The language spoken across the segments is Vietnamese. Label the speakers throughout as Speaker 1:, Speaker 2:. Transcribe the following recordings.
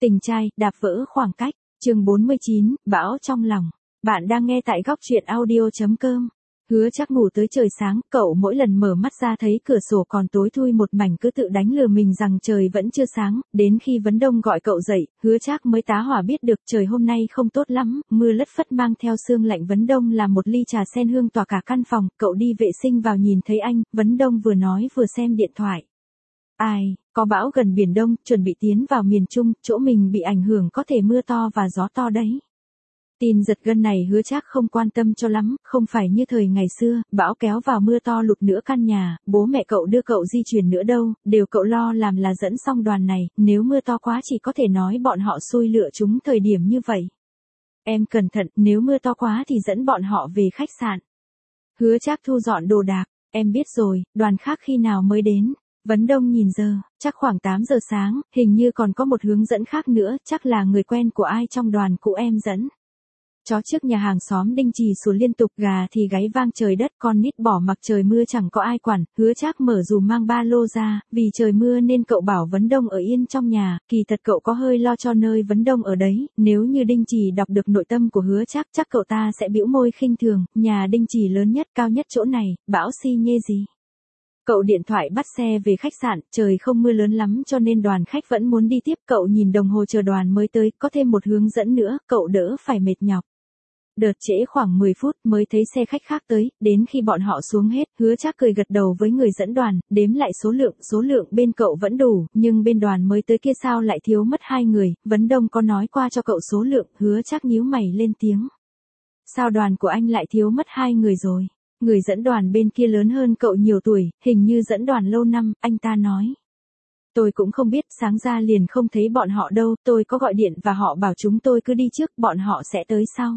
Speaker 1: Tình trai, đạp vỡ khoảng cách, chương 49, bão trong lòng. Bạn đang nghe tại góc truyện audio.com. Hứa Trác ngủ tới trời sáng, cậu mỗi lần mở mắt ra thấy cửa sổ còn tối thui một mảnh cứ tự đánh lừa mình rằng trời vẫn chưa sáng, đến khi Vấn Đông gọi cậu dậy, Hứa Trác mới tá hỏa biết được trời hôm nay không tốt lắm, mưa lất phất mang theo sương lạnh. Vấn Đông làm một ly trà sen hương tỏa cả căn phòng, cậu đi vệ sinh vào nhìn thấy anh, Vấn Đông vừa nói vừa xem điện thoại. Ai, có bão gần Biển Đông, chuẩn bị tiến vào miền Trung, chỗ mình bị ảnh hưởng có thể mưa to và gió to đấy. Tin giật gân này Hứa Trác không quan tâm cho lắm, không phải như thời ngày xưa, bão kéo vào mưa to lụt nửa căn nhà, bố mẹ cậu đưa cậu di chuyển nữa đâu, đều cậu lo làm là dẫn xong đoàn này, nếu mưa to quá chỉ có thể nói bọn họ xui lựa chúng thời điểm như vậy. Em cẩn thận, nếu mưa to quá thì dẫn bọn họ về khách sạn. Hứa Trác thu dọn đồ đạc, em biết rồi, đoàn khác khi nào mới đến. Vấn Đông nhìn giờ, chắc khoảng 8 giờ sáng, hình như còn có một hướng dẫn khác nữa, chắc là người quen của ai trong đoàn cũ em dẫn. Chó trước nhà hàng xóm đinh chì sủa liên tục, gà thì gáy vang trời đất, con nít bỏ mặc trời mưa chẳng có ai quản. Hứa Trác mở dù mang ba lô ra, vì trời mưa nên cậu bảo Vấn Đông ở yên trong nhà, kỳ thật cậu có hơi lo cho nơi Vấn Đông ở đấy, nếu như đinh chì đọc được nội tâm của Hứa Trác chắc cậu ta sẽ bĩu môi khinh thường, nhà đinh chì lớn nhất cao nhất chỗ này, bão xi nhê gì. Cậu điện thoại bắt xe về khách sạn, trời không mưa lớn lắm cho nên đoàn khách vẫn muốn đi tiếp, cậu nhìn đồng hồ chờ đoàn mới tới, có thêm một hướng dẫn nữa, cậu đỡ phải mệt nhọc. Đợt trễ khoảng 10 phút mới thấy xe khách khác tới, đến khi bọn họ xuống hết, Hứa Trác cười gật đầu với người dẫn đoàn, đếm lại số lượng bên cậu vẫn đủ, nhưng bên đoàn mới tới kia sao lại thiếu mất 2 người, Vấn Đông có nói qua cho cậu số lượng, Hứa Trác nhíu mày lên tiếng. Sao đoàn của anh lại thiếu mất 2 người rồi? Người dẫn đoàn bên kia lớn hơn cậu nhiều tuổi, hình như dẫn đoàn lâu năm, anh ta nói. Tôi cũng không biết, sáng ra liền không thấy bọn họ đâu, tôi có gọi điện và họ bảo chúng tôi cứ đi trước, bọn họ sẽ tới sau.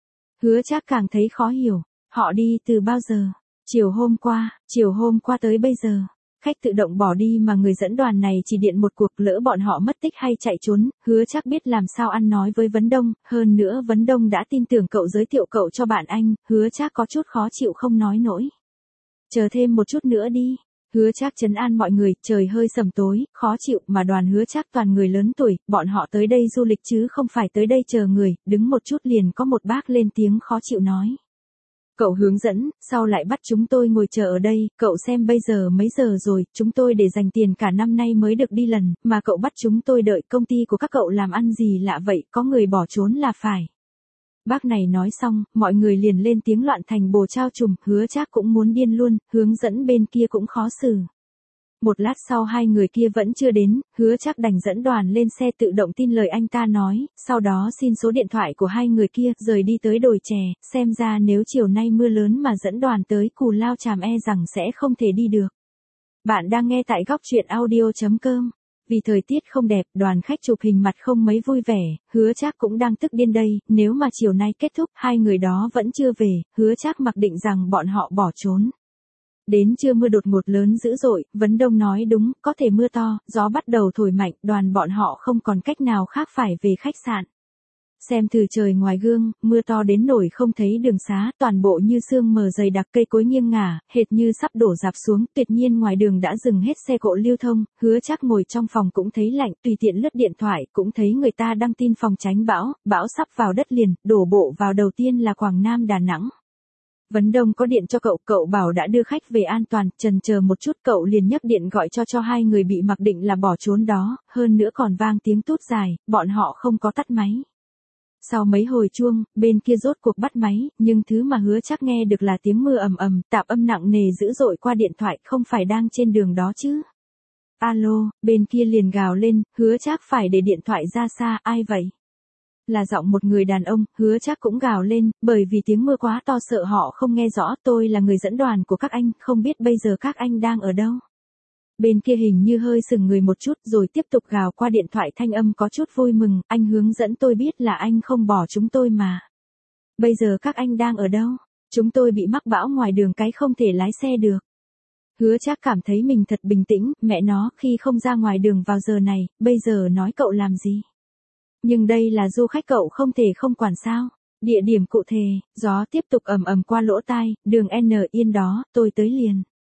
Speaker 1: Hứa Trác càng thấy khó hiểu, họ đi từ bao giờ? Chiều hôm qua tới bây giờ. Khách tự động bỏ đi mà người dẫn đoàn này chỉ điện một cuộc, lỡ bọn họ mất tích hay chạy trốn, Hứa Trác biết làm sao ăn nói với Vấn Đông, hơn nữa Vấn Đông đã tin tưởng cậu giới thiệu cậu cho bạn anh, Hứa Trác có chút khó chịu không nói nổi. Chờ thêm một chút nữa đi. Hứa Trác trấn an mọi người, trời hơi sầm tối, khó chịu mà đoàn Hứa Trác toàn người lớn tuổi, bọn họ tới đây du lịch chứ không phải tới đây chờ người, đứng một chút liền có một bác lên tiếng khó chịu nói. Cậu hướng dẫn, sau lại bắt chúng tôi ngồi chờ ở đây, cậu xem bây giờ mấy giờ rồi, chúng tôi để dành tiền cả năm nay mới được đi lần, mà cậu bắt chúng tôi đợi, công ty của các cậu làm ăn gì lạ vậy, có người bỏ trốn là phải. Bác này nói xong, mọi người liền lên tiếng loạn thành bồ trao trùm, Hứa Trác cũng muốn điên luôn, hướng dẫn bên kia cũng khó xử. Một lát sau 2 người kia vẫn chưa đến, Hứa Trác đành dẫn đoàn lên xe tự động tin lời anh ta nói, sau đó xin số điện thoại của 2 người kia, rời đi tới đồi chè, xem ra nếu chiều nay mưa lớn mà dẫn đoàn tới Cù Lao Chàm e rằng sẽ không thể đi được. Bạn đang nghe tại góc truyện audio.com. Vì thời tiết không đẹp, đoàn khách chụp hình mặt không mấy vui vẻ, Hứa Trác cũng đang tức điên đây, nếu mà chiều nay kết thúc 2 người đó vẫn chưa về, Hứa Trác mặc định rằng bọn họ bỏ trốn. Đến trưa mưa đột ngột lớn dữ dội, Vấn Đông nói đúng, có thể mưa to, gió bắt đầu thổi mạnh, đoàn bọn họ không còn cách nào khác phải về khách sạn. Xem từ trời ngoài gương, mưa to đến nổi không thấy đường xá, toàn bộ như sương mờ dày đặc, cây cối nghiêng ngả, hệt như sắp đổ rạp xuống, tuyệt nhiên ngoài đường đã dừng hết xe cộ lưu thông, Hứa Trác ngồi trong phòng cũng thấy lạnh, tùy tiện lướt điện thoại, cũng thấy người ta đăng tin phòng tránh bão, bão sắp vào đất liền, đổ bộ vào đầu tiên là Quảng Nam Đà Nẵng. Vấn Đông có điện cho cậu bảo đã đưa khách về an toàn, chần chờ một chút cậu liền nhấc điện gọi cho 2 người bị mặc định là bỏ trốn đó, hơn nữa còn vang tiếng tút dài, bọn họ không có tắt máy. Sau mấy hồi chuông, bên kia rốt cuộc bắt máy, nhưng thứ mà Hứa Trác nghe được là tiếng mưa ầm ầm, tạp âm nặng nề dữ dội qua điện thoại, không phải đang trên đường đó chứ. Alo, bên kia liền gào lên, Hứa Trác phải để điện thoại ra xa, ai vậy? Là giọng một người đàn ông, Hứa Trác cũng gào lên, bởi vì tiếng mưa quá to sợ họ không nghe rõ, tôi là người dẫn đoàn của các anh, không biết bây giờ các anh đang ở đâu. Bên kia hình như hơi sừng người một chút rồi tiếp tục gào qua điện thoại, thanh âm có chút vui mừng, anh hướng dẫn tôi biết là anh không bỏ chúng tôi mà. Bây giờ các anh đang ở đâu? Chúng tôi bị mắc bão ngoài đường cái không thể lái xe được. Hứa Trác cảm thấy mình thật bình tĩnh, mẹ nó, khi không ra ngoài đường vào giờ này, bây giờ nói cậu làm gì? Nhưng đây là du khách cậu không thể không quản sao. Địa điểm cụ thể, gió tiếp tục ầm ầm qua lỗ tai, đường N yên đó, tôi tới liền.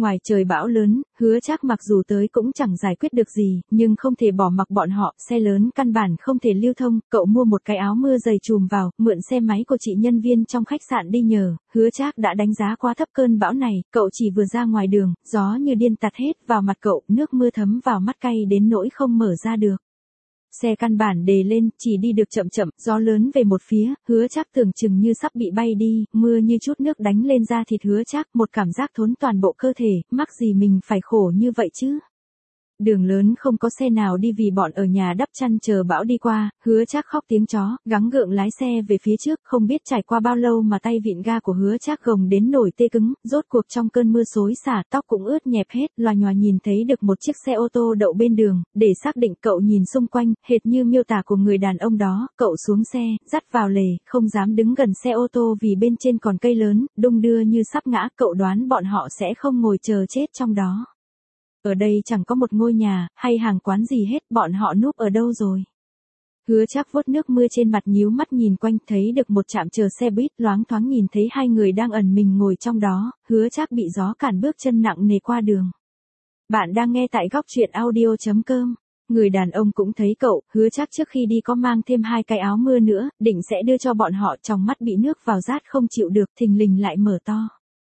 Speaker 1: Ngoài trời bão lớn, Hứa Trác mặc dù tới cũng chẳng giải quyết được gì, nhưng không thể bỏ mặc bọn họ, xe lớn căn bản không thể lưu thông, cậu mua một cái áo mưa dày trùm vào, mượn xe máy của chị nhân viên trong khách sạn đi nhờ. Hứa Trác đã đánh giá quá thấp cơn bão này, cậu chỉ vừa ra ngoài đường, gió như điên tạt hết vào mặt cậu, nước mưa thấm vào mắt cay đến nỗi không mở ra được. Xe căn bản đề lên, chỉ đi được chậm chậm, gió lớn về một phía, Hứa Trác tưởng chừng như sắp bị bay đi, mưa như chút nước đánh lên da thịt Hứa Trác, một cảm giác thốn toàn bộ cơ thể, mắc gì mình phải khổ như vậy chứ. Đường lớn không có xe nào đi vì bọn ở nhà đắp chăn chờ bão đi qua, Hứa Trác khóc tiếng chó, gắng gượng lái xe về phía trước, không biết trải qua bao lâu mà tay vịn ga của Hứa Trác gồng đến nổi tê cứng, rốt cuộc trong cơn mưa xối xả, tóc cũng ướt nhẹp hết, loà nhòa nhìn thấy được một chiếc xe ô tô đậu bên đường, để xác định cậu nhìn xung quanh, hệt như miêu tả của người đàn ông đó, cậu xuống xe, dắt vào lề, không dám đứng gần xe ô tô vì bên trên còn cây lớn, đung đưa như sắp ngã, cậu đoán bọn họ sẽ không ngồi chờ chết trong đó. Ở đây chẳng có một ngôi nhà, hay hàng quán gì hết, bọn họ núp ở đâu rồi? Hứa Trác vuốt nước mưa trên mặt nhíu mắt nhìn quanh, thấy được một trạm chờ xe buýt, loáng thoáng nhìn thấy hai người đang ẩn mình ngồi trong đó, Hứa Trác bị gió cản bước chân nặng nề qua đường. Bạn đang nghe tại góc truyện audio.com. Người đàn ông cũng thấy cậu, Hứa Trác trước khi đi có mang thêm 2 cái áo mưa nữa, định sẽ đưa cho bọn họ, trong mắt bị nước vào rát không chịu được, thình lình lại mở to.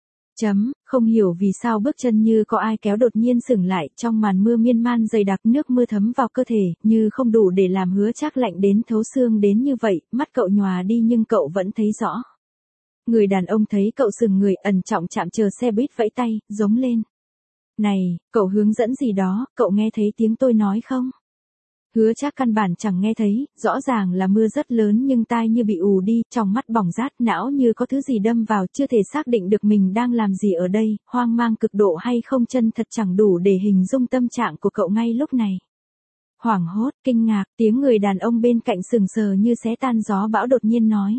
Speaker 1: Không hiểu vì sao bước chân như có ai kéo đột nhiên sững lại, trong màn mưa miên man dày đặc, nước mưa thấm vào cơ thể, như không đủ để làm Hứa Trác lạnh đến thấu xương đến như vậy, mắt cậu nhòa đi nhưng cậu vẫn thấy rõ. Người đàn ông thấy cậu sừng người, ẩn trọng chạm chờ xe buýt vẫy tay, giống lên. Này, cậu hướng dẫn gì đó, cậu nghe thấy tiếng tôi nói không? Hứa Trác căn bản chẳng nghe thấy, rõ ràng là mưa rất lớn nhưng tai như bị ù đi, trong mắt bỏng rát, não như có thứ gì đâm vào, chưa thể xác định được mình đang làm gì ở đây, hoang mang cực độ hay không, chân thật chẳng đủ để hình dung tâm trạng của cậu ngay lúc này. Hoảng hốt, kinh ngạc, tiếng người đàn ông bên cạnh sừng sờ như xé tan gió bão đột nhiên nói.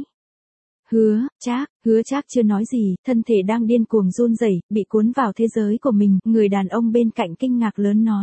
Speaker 1: Hứa Trác chưa nói gì, thân thể đang điên cuồng run rẩy, bị cuốn vào thế giới của mình, người đàn ông bên cạnh kinh ngạc lớn nói.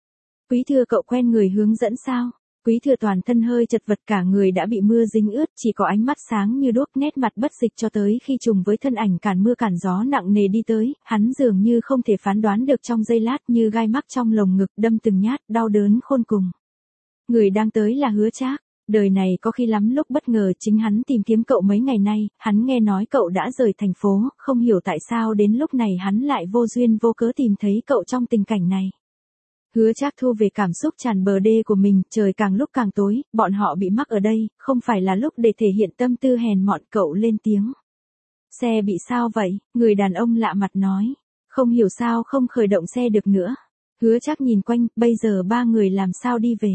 Speaker 1: Quý Thừa, cậu quen người hướng dẫn sao? Quý Thừa toàn thân hơi chật vật, cả người đã bị mưa dính ướt, chỉ có ánh mắt sáng như đuốc, nét mặt bất dịch, cho tới khi trùng với thân ảnh cản mưa cản gió nặng nề đi tới, hắn dường như không thể phán đoán được, trong giây lát như gai mắc trong lồng ngực, đâm từng nhát, đau đớn khôn cùng. Người đang tới là Hứa Trác. Đời này có khi lắm lúc bất ngờ, chính hắn tìm kiếm cậu mấy ngày nay, hắn nghe nói cậu đã rời thành phố, không hiểu tại sao đến lúc này hắn lại vô duyên vô cớ tìm thấy cậu trong tình cảnh này. Hứa Trác thu về cảm xúc tràn bờ đê của mình, trời càng lúc càng tối, bọn họ bị mắc ở đây, không phải là lúc để thể hiện tâm tư hèn mọn, cậu lên tiếng. Xe bị sao vậy? Người đàn ông lạ mặt nói. Không hiểu sao không khởi động xe được nữa. Hứa Trác nhìn quanh, bây giờ 3 người làm sao đi về?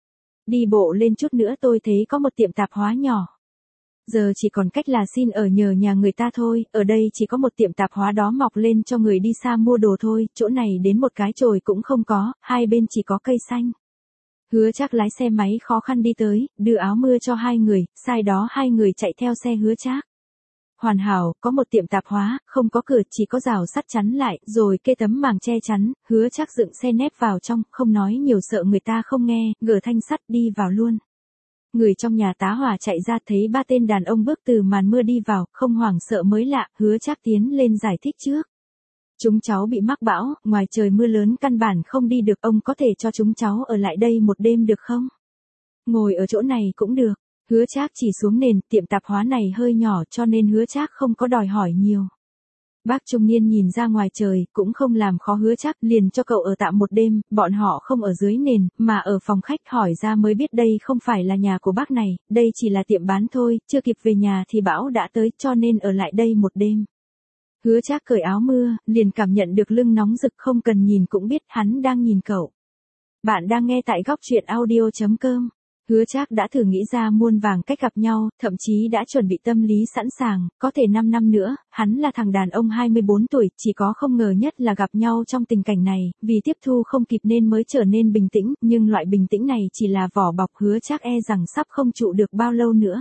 Speaker 1: Đi bộ lên chút nữa tôi thấy có một tiệm tạp hóa nhỏ. Giờ chỉ còn cách là xin ở nhờ nhà người ta thôi, ở đây chỉ có một tiệm tạp hóa đó mọc lên cho người đi xa mua đồ thôi, chỗ này đến một cái chồi cũng không có, hai bên chỉ có cây xanh. Hứa Trác lái xe máy khó khăn đi tới, đưa áo mưa cho 2 người, sai đó 2 người chạy theo xe Hứa Trác. Hoàn hảo, có một tiệm tạp hóa, không có cửa, chỉ có rào sắt chắn lại, rồi kê tấm màng che chắn, Hứa Trác dựng xe nép vào trong, không nói nhiều sợ người ta không nghe, gỡ thanh sắt đi vào luôn. Người trong nhà tá hỏa chạy ra thấy 3 tên đàn ông bước từ màn mưa đi vào, không hoảng sợ mới lạ, Hứa Trác tiến lên giải thích trước. Chúng cháu bị mắc bão, ngoài trời mưa lớn căn bản không đi được, ông có thể cho chúng cháu ở lại đây một đêm được không? Ngồi ở chỗ này cũng được. Hứa Trác chỉ xuống nền, tiệm tạp hóa này hơi nhỏ cho nên Hứa Trác không có đòi hỏi nhiều. Bác trung niên nhìn ra ngoài trời, cũng không làm khó Hứa Trác, liền cho cậu ở tạm một đêm, bọn họ không ở dưới nền, mà ở phòng khách, hỏi ra mới biết đây không phải là nhà của bác này, đây chỉ là tiệm bán thôi, chưa kịp về nhà thì bão đã tới, cho nên ở lại đây một đêm. Hứa Trác cởi áo mưa, liền cảm nhận được lưng nóng rực, không cần nhìn cũng biết hắn đang nhìn cậu. Bạn đang nghe tại góc truyện audio.com. Hứa Trác đã thử nghĩ ra muôn vàng cách gặp nhau, thậm chí đã chuẩn bị tâm lý sẵn sàng, có thể 5 năm nữa, hắn là thằng đàn ông 24 tuổi, chỉ có không ngờ nhất là gặp nhau trong tình cảnh này, vì tiếp thu không kịp nên mới trở nên bình tĩnh, nhưng loại bình tĩnh này chỉ là vỏ bọc, Hứa Trác e rằng sắp không trụ được bao lâu nữa.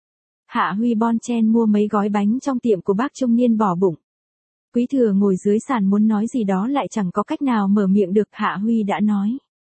Speaker 1: Hạ Huy bon chen mua mấy gói bánh trong tiệm của bác trung niên bỏ bụng. Quý Thừa ngồi dưới sàn muốn nói gì đó lại chẳng có cách nào mở miệng được, Hạ Huy đã nói.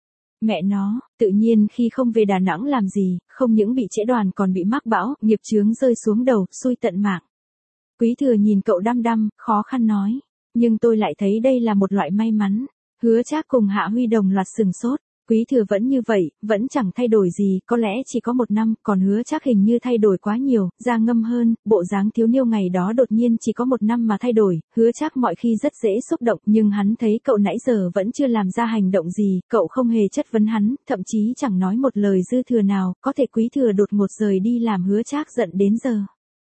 Speaker 1: Mẹ nó, tự nhiên khi không về Đà Nẵng làm gì, không những bị trễ đoàn còn bị mắc bão, nghiệp chướng rơi xuống đầu, xui tận mạng. Quý Thừa nhìn cậu đăm đăm, khó khăn nói. Nhưng tôi lại thấy đây là một loại may mắn. Hứa Trác cùng Hạ Huy đồng loạt sừng sốt. Quý Thừa vẫn như vậy, vẫn chẳng thay đổi gì, có lẽ chỉ có 1 năm, còn Hứa Trác hình như thay đổi quá nhiều, da ngâm hơn, bộ dáng thiếu niêu ngày đó đột nhiên chỉ có 1 năm mà thay đổi. Hứa Trác mọi khi rất dễ xúc động, nhưng hắn thấy cậu nãy giờ vẫn chưa làm ra hành động gì, cậu không hề chất vấn hắn, thậm chí chẳng nói một lời dư thừa nào, có thể Quý Thừa đột ngột rời đi làm Hứa Trác giận đến giờ.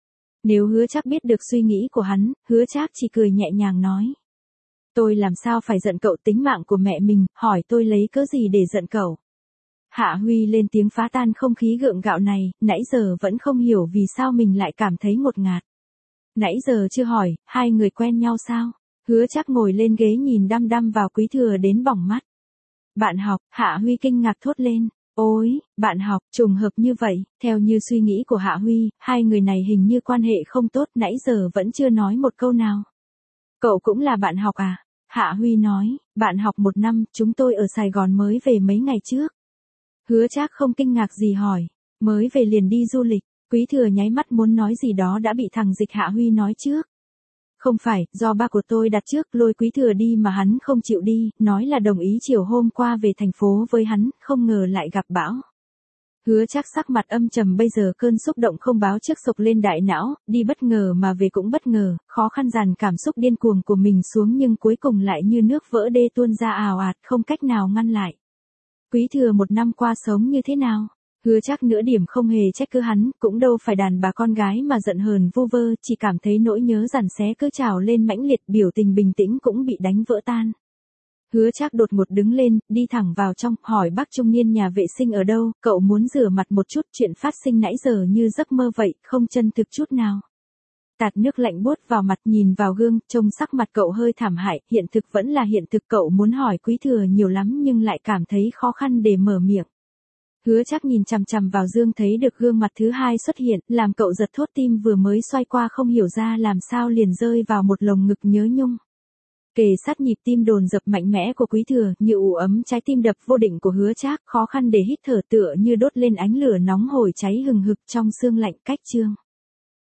Speaker 1: Nếu Hứa Trác biết được suy nghĩ của hắn, Hứa Trác chỉ cười nhẹ nhàng nói. Tôi làm sao phải giận cậu, tính mạng của mẹ mình, hỏi tôi lấy cớ gì để giận cậu. Hạ Huy lên tiếng phá tan không khí gượng gạo này, nãy giờ vẫn không hiểu vì sao mình lại cảm thấy ngột ngạt. Nãy giờ chưa hỏi, hai người quen nhau sao? Hứa Trác ngồi lên ghế nhìn đăm đăm vào Quý Thừa đến bỏng mắt. Bạn học, Hạ Huy kinh ngạc thốt lên. Ôi, bạn học, trùng hợp như vậy, theo như suy nghĩ của Hạ Huy, hai người này hình như quan hệ không tốt, nãy giờ vẫn chưa nói một câu nào. Cậu cũng là bạn học à? Hạ Huy nói, bạn học 1 năm, chúng tôi ở Sài Gòn mới về mấy ngày trước. Hứa Trác không kinh ngạc gì hỏi, mới về liền đi du lịch. Quý Thừa nháy mắt muốn nói gì đó đã bị thằng Dịch Hạ Huy nói trước. Không phải, do ba của tôi đặt trước lôi Quý Thừa đi mà hắn không chịu đi, nói là đồng ý chiều hôm qua về thành phố với hắn, không ngờ lại gặp bão. Hứa Trác sắc mặt âm trầm, bây giờ cơn xúc động không báo trước sộc lên đại não, đi bất ngờ mà về cũng bất ngờ, khó khăn dàn cảm xúc điên cuồng của mình xuống nhưng cuối cùng lại như nước vỡ đê tuôn ra ào ạt, không cách nào ngăn lại. Quý Thừa 1 năm qua sống như thế nào? Hứa Trác nửa điểm không hề trách cứ hắn, cũng đâu phải đàn bà con gái mà giận hờn vu vơ, chỉ cảm thấy nỗi nhớ dằn xé cứ trào lên mãnh liệt, biểu tình bình tĩnh cũng bị đánh vỡ tan. Hứa Trác đột ngột đứng lên, đi thẳng vào trong, hỏi bác trung niên nhà vệ sinh ở đâu, cậu muốn rửa mặt một chút, chuyện phát sinh nãy giờ như giấc mơ vậy, không chân thực chút nào. Tạt nước lạnh buốt vào mặt, nhìn vào gương, trông sắc mặt cậu hơi thảm hại, hiện thực vẫn là hiện thực, cậu muốn hỏi Quý Thừa nhiều lắm nhưng lại cảm thấy khó khăn để mở miệng. Hứa Trác nhìn chằm chằm vào Dương thấy được gương mặt thứ hai xuất hiện, làm cậu giật thót tim vừa mới xoay qua không hiểu ra làm sao liền rơi vào một lồng ngực nhớ nhung. Kề sát nhịp tim đồn dập mạnh mẽ của Quý Thừa, như ủ ấm trái tim đập vô định của Hứa Trác, khó khăn để hít thở tựa như đốt lên ánh lửa nóng hổi cháy hừng hực trong xương lạnh cách chương.